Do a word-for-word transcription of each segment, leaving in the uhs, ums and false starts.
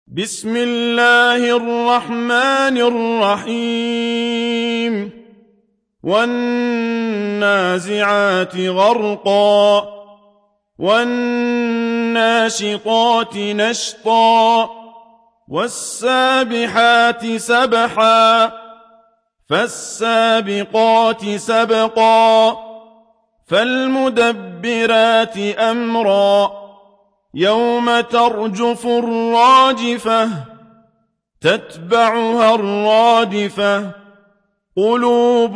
بسم الله الرحمن الرحيم والنازعات غرقا والناشطات نشطا والسابحات سبحا فالسابقات سبقا فالمدبرات أمرا يوم ترجف الراجفة تتبعها الرادفة قلوب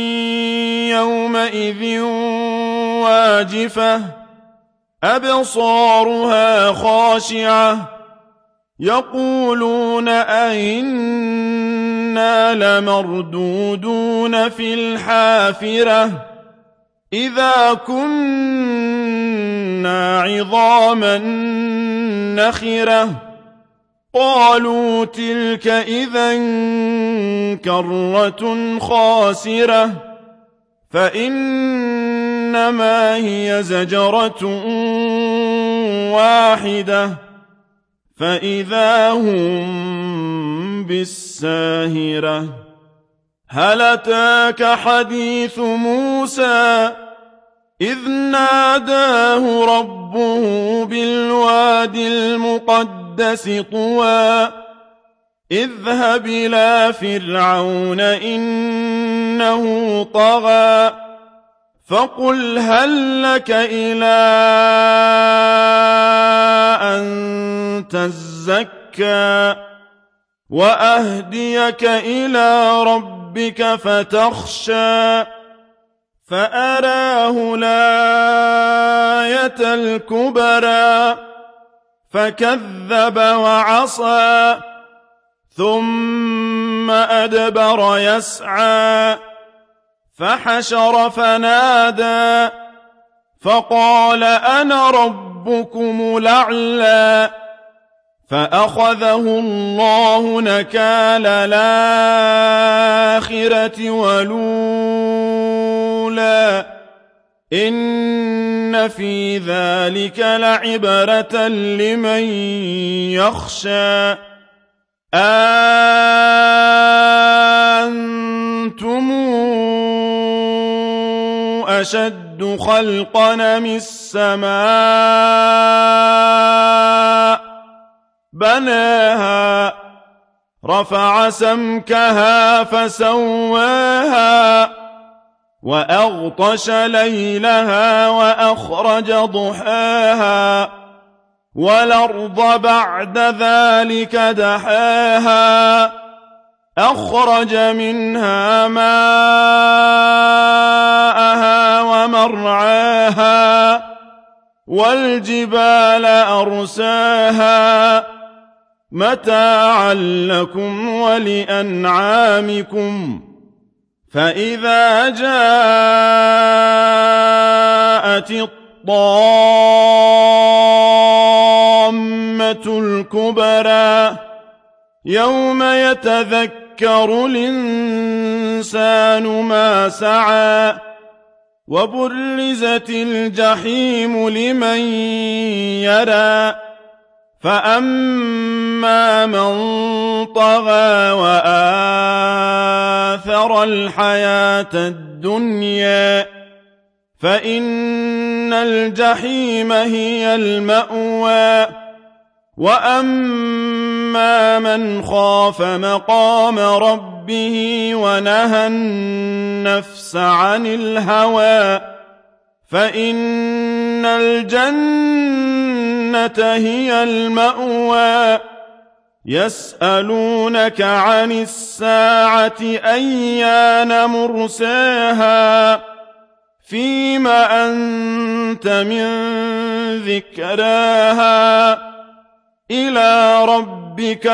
يومئذ واجفة أبصارها خاشعة يقولون أئنا لمردودون في الحافرة إذا كنا عظاما نخرة قالوا تلك إذا كرة خاسرة فإنما هي زجرة واحدة فإذا هم بالساهرة هل أتاك حديث موسى إذ ناداه ربه بالواد المقدس طوى اذهب إلى فرعون إنه طغى فقل هل لك إلى أن تزكى وأهديك إلى ربك فتخشى فأراه الآية الكبرى فكذب وعصى ثم أدبر يسعى فحشر فنادى فقال أنا ربكم الأعلى فأخذه الله نكال الآخرة والأولى إن في ذلك لعبرة لمن يخشى أنتم أشد خلقا من السماء بناها رفع سمكها فسواها وأغطش ليلها وأخرج ضحاها والأرض بعد ذلك دحاها أخرج منها ماءها ومرعاها والجبال أرساها متاعا لكم ولأنعامكم فإذا جاءت الطامة الكبرى يوم يتذكر الإنسان ما سعى وبرزت الجحيم لمن يرى فأما من طغى وآثر الحياة الدنيا فإن الجحيم هي المأوى وأما من خاف مقام ربه ونهى النفس عن الهوى فإن الجنة هي المأوى يسألونك عن الساعة أيان مرساها فيم أنت من ذكراها إلى ربك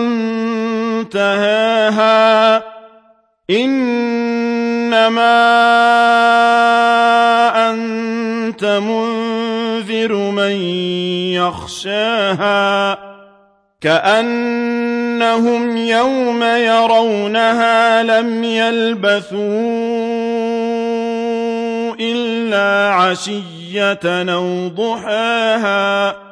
منتهاها إنما أنت منذر من يخشاها كأنهم يوم يرونها لم يلبثوا إلا عشية أو ضحاها